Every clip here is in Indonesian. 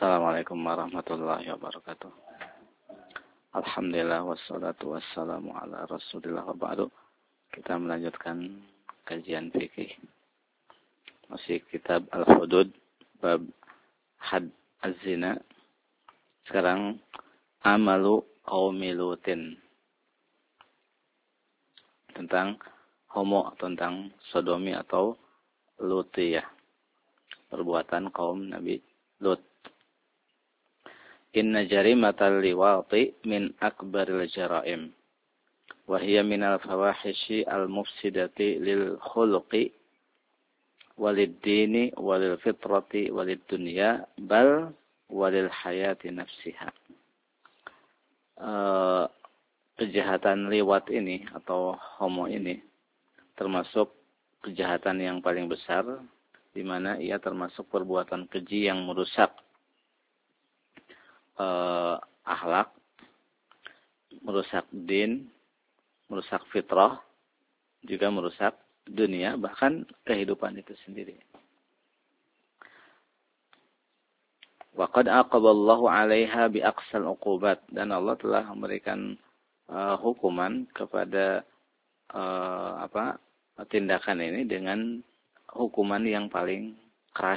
Assalamualaikum warahmatullahi wabarakatuh. Alhamdulillah wassalatu wassalamu ala Rasulillah wa ba'du. Kita melanjutkan kajian fikih. Masih kitab Al-Hudud bab had az-zina. Sekarang amalu qaumi Lutin. Tentang homo, tentang sodomi atau lutiyah. Perbuatan kaum Nabi Lut. Inna jarimatal liwati min akbaril jaraim. Wahia minal fawahishi al-mufsidati lil khuluqi walid dini walil fitrati walid dunya bal walil hayati nafsiha. Kejahatan liwat ini atau homo ini termasuk kejahatan yang paling besar, di mana ia termasuk perbuatan keji yang merusak akhlak, merusak din, merusak fitrah, juga merusak dunia, bahkan kehidupan itu sendiri. Wa qad aqaballahu 'alaiha bi aqsal 'uqubat, dan Allah telah memberikan hukuman kepada tindakan ini dengan hukuman yang paling keras.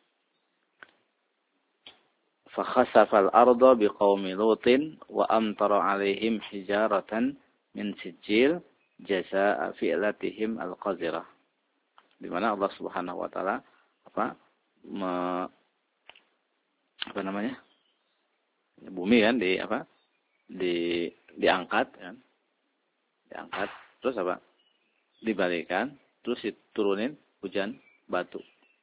Fakhasafal arda biqaumi Lutin wa amtara 'alaihim hijaratan min sijil jazaa'a fi'latihim al-qazirah. Di mana Allah Subhanahu wa taala bumi kan diangkat kan. Diangkat terus dibalikan, terus diturunin hujan batu.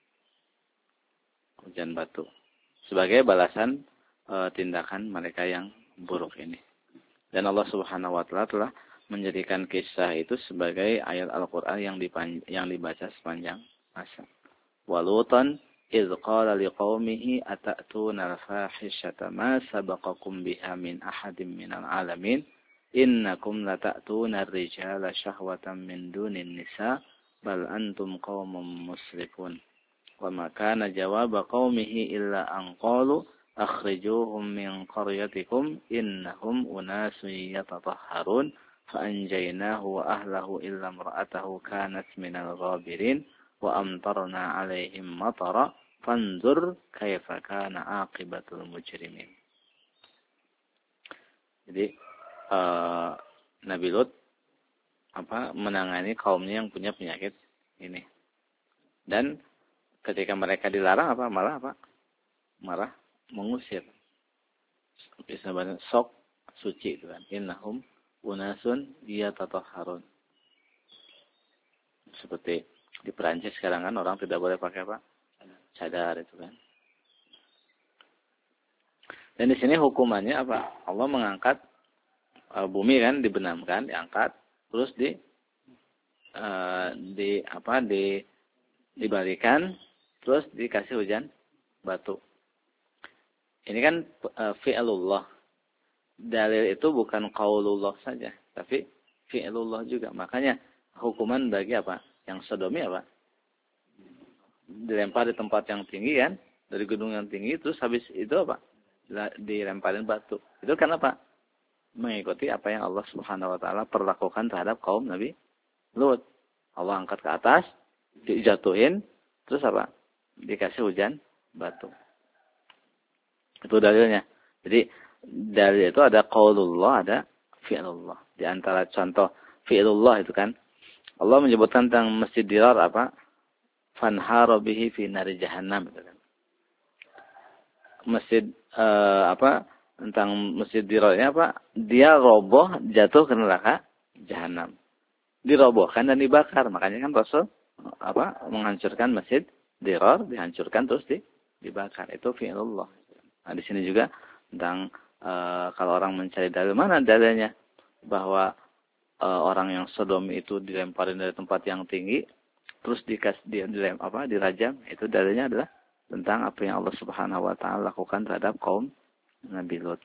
Hujan batu. Sebagai balasan tindakan mereka yang buruk ini. Dan Allah Subhanahu wa taala telah menjadikan kisah itu sebagai ayat Al-Qur'an yang dibaca sepanjang masa. Walutan idz qala liqaumihi atatuna al-fahishata ma sabaqakum biha min ahadin minal alamin innakum lata'tuna ar-rijala syahwatan min dunin nisa bal antum qaumun musrifun. Wa ma kana jawaba qaumihi illa an qalu akhrijuhum min qaryatikum innahum unasun yatatahharun fa anjaynahu wa ahlahu illa imra'atahu kanat minal ghabirin wa amtarna 'alaihim matara fanzur kaifa kana aqibatul mujrimin. Jadi Nabi Lut menangani kaumnya yang punya penyakit ini. Dan ketika mereka dilarang malah mengusir. Bisa sok suci itu kan. Innahum unasun yatatahharun. Seperti di Perancis sekarang kan orang tidak boleh pakai cadar itu kan. Dan di sini hukumannya Allah mengangkat bumi kan dibenamkan, diangkat, terus dibalikan, terus dikasih hujan batu. Ini kan fi'lullah. Dalil itu bukan qaulullah saja, tapi fi'lullah juga. Makanya hukuman bagi yang sodomi dilempar di tempat yang tinggi kan, dari gedung yang tinggi, terus habis itu dilemparin batu. Itu kan mengikuti apa yang Allah Subhanahu wa taala perlakukan terhadap kaum Nabi Lut. Allah angkat ke atas, dijatuhin, terus dikasih hujan batu. Itu dalilnya. Jadi dalil itu ada qaulullah, ada fi'lullah. Di antara contoh fi'lullah itu kan Allah menyebutkan tentang Masjid Dirar fanhara bihi fi nari jahannam itu kan. Masjid tentang Masjid Dirar ini dia roboh, jatuh ke neraka jahanam. Dirobohkan dan dibakar. Makanya kan Rasul menghancurkan Masjid Dirar, dihancurkan terus dibakar. Itu fi'lullah. Nah, di sini juga tentang kalau orang mencari dalil, mana dalilnya bahwa orang yang sodomi itu dilemparin dari tempat yang tinggi terus dirajam. Itu dalilnya adalah tentang apa yang Allah Subhanahu wa taala lakukan terhadap kaum Nabi Lut.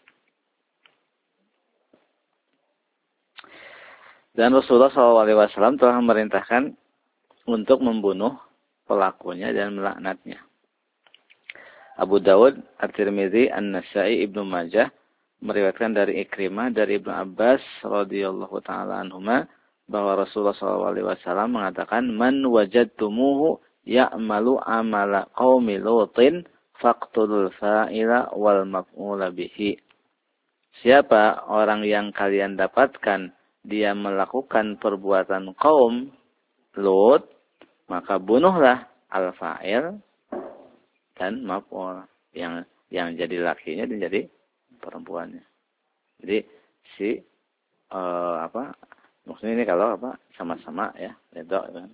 Dan Rasulullah SAW telah memerintahkan untuk membunuh pelakunya dan melaknatnya. Abu Dawud, At-Tirmidzi, An-Nasa'i, Ibnu Majah meriwayatkan dari Ikrimah dari Ibnu Abbas radhiyallahu taala anhuma bahwa Rasulullah SAW mengatakan, "Man wajadtumuhu ya'malu amala qaumi Lutin faqtulul fa'ila wal maf'ula bihi." Siapa orang yang kalian dapatkan dia melakukan perbuatan kaum Lut, maka bunuhlah al-fa'il dan maf'ul, yang jadi lakinya dan jadi perempuannya. Jadi si maksudnya ini kalau sama-sama ya, redha kan.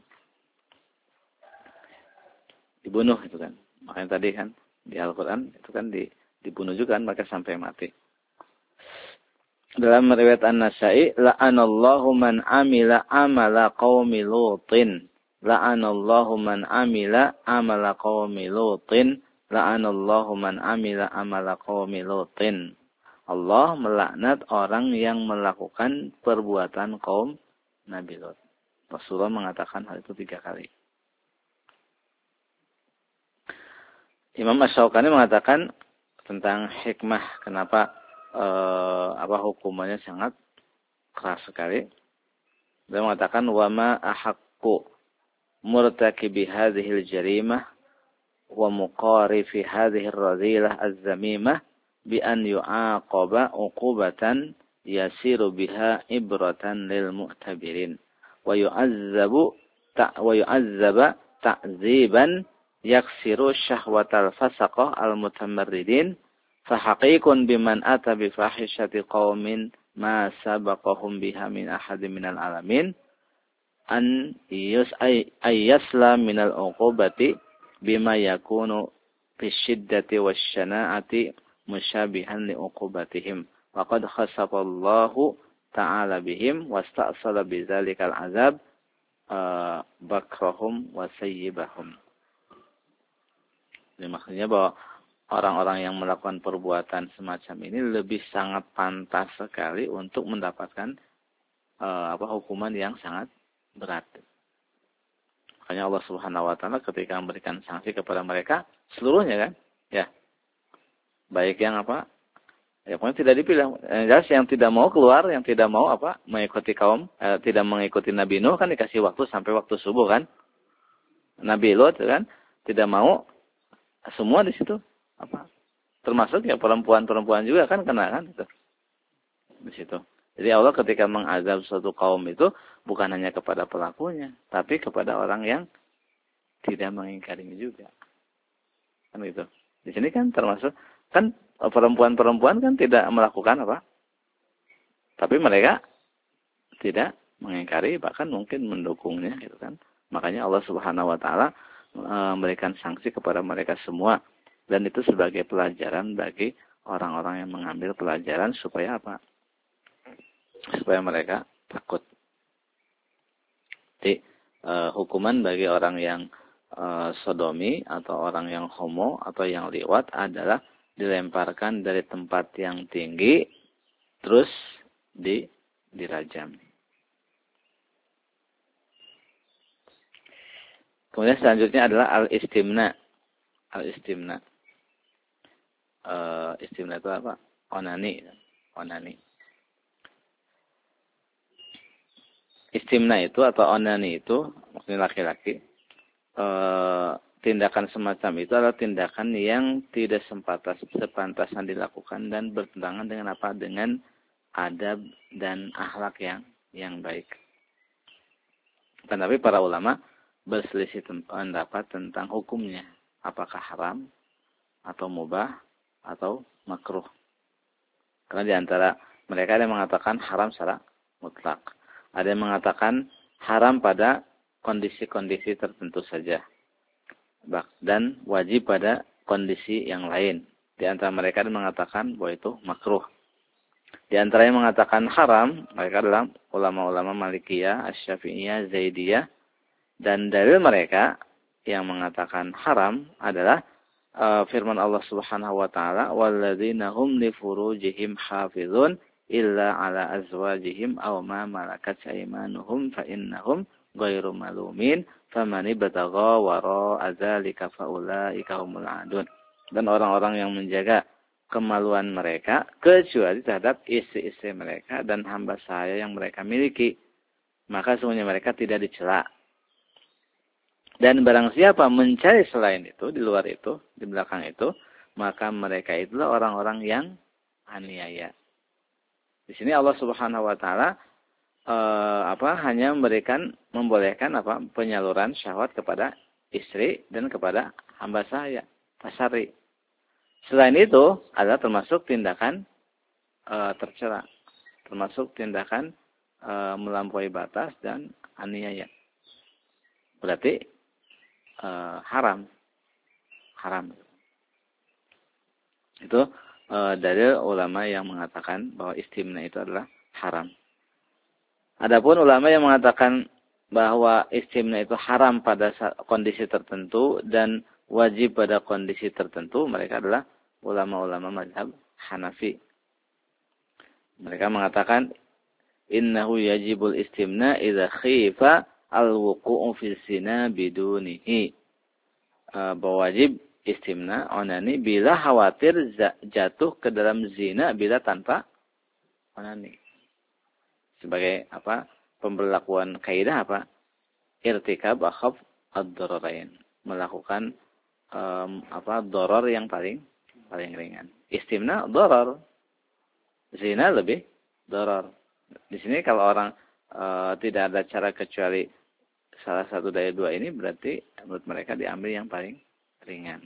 Dibunuh itu kan. Makanya tadi kan di Al-Qur'an itu kan dibunuh juga kan, maka sampai mati. Dalam riwayat An-Nasa'i, la'anallahu man amila amala qaumi Lutin. La'anallahu man amila amala qaumi Lutin. La'anallahu man amila amala qaumi Lutin. Allah melaknat orang yang melakukan perbuatan kaum Nabi Lut. Rasulullah mengatakan hal itu 3 kali. Imam Asy-Syaukani mengatakan tentang hikmah kenapa hukumannya sangat keras sekali. Dia mengatakan wa ma ahaqqu murtakibi hadhil jarimah wa muqarifi hadhihi ar-radhilah az-zamimah bi an yu'aqaba uqubatan yasiru biha ibratan lil mu'tabirin wa yu'azzaba ta'ziban yaksiru syahwatal fasaqah al-mutamarridin fahaqiqun biman ata bi fahishati qaumin ma sabaqahum biha min ahadin minal alamin an yasla minal uqubati bima yakunu fi syiddati wasyana'ati musyabihan li uqubatihim wa qad khasafallahu ta'ala bihim wasta'sala bizzalikal azab bakrahum wa sayyibahum. Jadi maksudnya bahwa orang-orang yang melakukan perbuatan semacam ini lebih sangat pantas sekali untuk mendapatkan hukuman yang sangat berat. Makanya Allah Subhanahu wa taala ketika memberikan sanksi kepada mereka seluruhnya kan, ya. Baik yang ya pokoknya tidak dipilih. Jelas yang tidak mau keluar, yang tidak mau mengikuti kaum, tidak mengikuti Nabi Nuh kan dikasih waktu sampai waktu subuh kan. Nabi Lut kan tidak mau, semua di situ termasuk ya perempuan-perempuan juga kan kena kan itu di situ. Jadi Allah ketika mengazab suatu kaum itu bukan hanya kepada pelakunya, tapi kepada orang yang tidak mengingkarinya juga. Kan gitu. Di sini kan termasuk kan perempuan-perempuan kan tidak melakukan tapi mereka tidak mengingkari, bahkan mungkin mendukungnya gitu kan. Makanya Allah Subhanahu wa taala memberikan sanksi kepada mereka semua. Dan itu sebagai pelajaran bagi orang-orang yang mengambil pelajaran supaya supaya mereka takut. Jadi hukuman bagi orang yang sodomi atau orang yang homo atau yang liwat adalah dilemparkan dari tempat yang tinggi terus dirajam. Kemudian selanjutnya adalah al-istimna. Al-istimna. Istimna itu apa? Onani. Istimna itu atau onani itu maksudnya laki-laki. Tindakan semacam itu adalah tindakan yang tidak sepantasan dilakukan dan bertentangan dengan dengan adab dan akhlak yang baik. Tetapi para ulama berselisih pendapat tentang hukumnya, apakah haram atau mubah atau makruh. Karena di antara mereka ada yang mengatakan haram secara mutlak, ada yang mengatakan haram pada kondisi-kondisi tertentu saja, dan wajib pada kondisi yang lain. Di antara mereka ada yang mengatakan bahwa itu makruh. Di antara yang mengatakan haram, mereka adalah ulama-ulama Malikiyah, Asy-Syafi'iyah, Zaidiyah. Dan dalil mereka yang mengatakan haram adalah firman Allah Subhanahu wa taala, "Walladzina hum li furujihim hafizun illa ala azwajihim aw ma malakat aymanuhum fa innahum ghairu malumin faman ibtagha wara'a dzalika fa ulaika humul adun." dan orang-orang yang menjaga kemaluan mereka kecuali terhadap istri-istri mereka dan hamba sahaya yang mereka miliki, maka semuanya mereka tidak dicela. Dan barang siapa mencari selain itu, di luar itu, di belakang itu, maka mereka itulah orang-orang yang aniaya. Di sini Allah Subhanahu wa taala hanya membolehkan penyaluran syahwat kepada istri dan kepada hamba sahaya, tasarri. Selain itu adalah termasuk tindakan tercela, termasuk tindakan melampaui batas dan aniaya. Berarti haram. Itu dalil ulama yang mengatakan bahwa istimna itu adalah haram. Adapun ulama yang mengatakan bahwa istimna itu haram pada kondisi tertentu dan wajib pada kondisi tertentu, mereka adalah ulama-ulama mazhab Hanafi. Mereka mengatakan innahu yajibul istimna idza khifa al-wuqu'u fi zina bidunihi. Bahwa wajib istimna onani bila khawatir jatuh ke dalam zina bila tanpa onani. Sebagai pemberlakuan kaidah irtikab akhaf ad-dararain, melakukan doror yang paling ringan. Istimna doror, zina lebih doror. Di sini kalau orang tidak ada cara kecuali salah satu dari dua ini, berarti menurut mereka diambil yang paling ringan.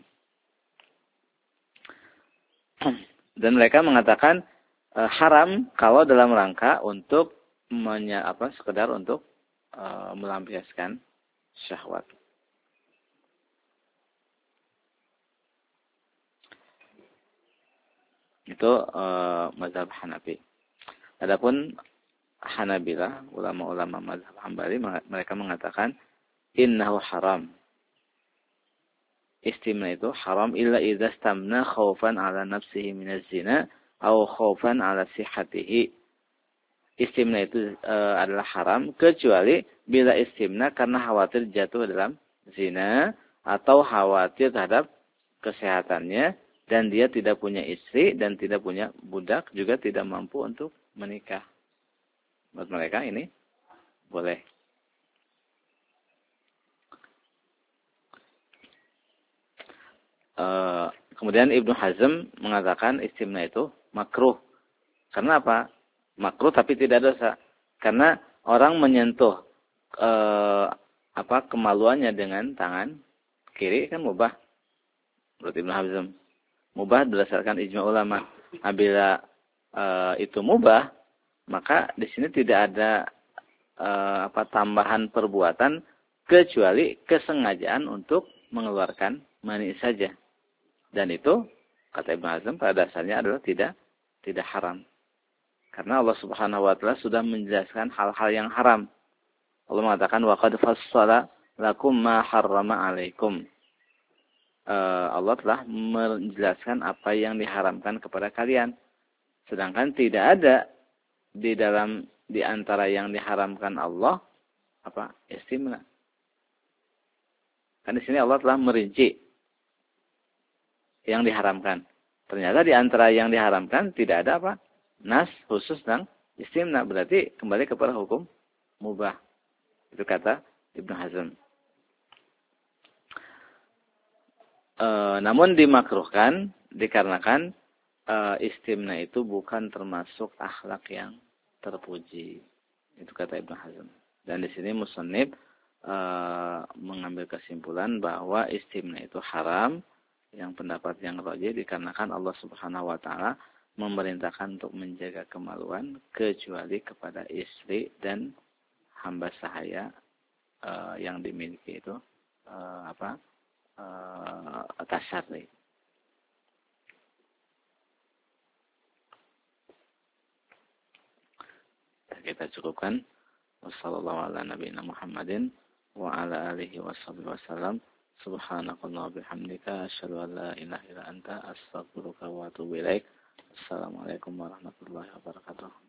Dan mereka mengatakan haram kalau dalam rangka untuk sekedar untuk melampiaskan syahwat. Itu mazhab Hanafi. Adapun Hanabilah, ulama-ulama mazhab Hambali, mereka mengatakan innahu haram. Istimna itu haram illa idza istamna khaufan ala nafsihi minaz zina aw khaufan ala sihhatihi. Istimna itu adalah haram kecuali bila istimna karena khawatir jatuh dalam zina atau khawatir terhadap kesehatannya dan dia tidak punya istri dan tidak punya budak, juga tidak mampu untuk menikah. Buat mereka ini boleh. Kemudian Ibnu Hazm mengatakan istimna itu makruh. Karena apa? Makruh tapi tidak dosa. Karena orang menyentuh kemaluannya dengan tangan kiri kan mubah. Menurut Ibnu Hazm. Mubah berdasarkan ijma ulama. Apabila itu mubah, maka di sini tidak ada tambahan perbuatan kecuali kesengajaan untuk mengeluarkan mani saja. Dan itu kata Ibnu Hazm pada dasarnya adalah tidak haram. Karena Allah Subhanahu wa taala sudah menjelaskan hal-hal yang haram. Allah mengatakan wa qad fassala lakum ma harrama 'alaikum. Allah telah menjelaskan apa yang diharamkan kepada kalian. Sedangkan tidak ada di antara yang diharamkan Allah istimna. Kan di sini Allah telah merinci yang diharamkan. Ternyata di antara yang diharamkan tidak ada nas khusus tentang istimna, berarti kembali kepada hukum mubah. Itu kata Ibnu Hazm. Namun dimakruhkan dikarenakan istimna itu bukan termasuk akhlak yang terpuji. Itu kata Ibnu Hazm. Dan di sini musannif mengambil kesimpulan bahwa istimna itu haram, yang pendapat yang rajih dikarenakan Allah Subhanahu wa taala memerintahkan untuk menjaga kemaluan kecuali kepada istri dan hamba sahaya yang dimiliki itu tasarri. Kita cukupkan. Wassallallahu ala nabiyina Muhammadin wa ala alihi wasallam. Subhanakallahumma bihamdika asyhadu an la ilaha illa anta astaghfiruka wa atubu ilaik. Assalamualaikum warahmatullahi wabarakatuh.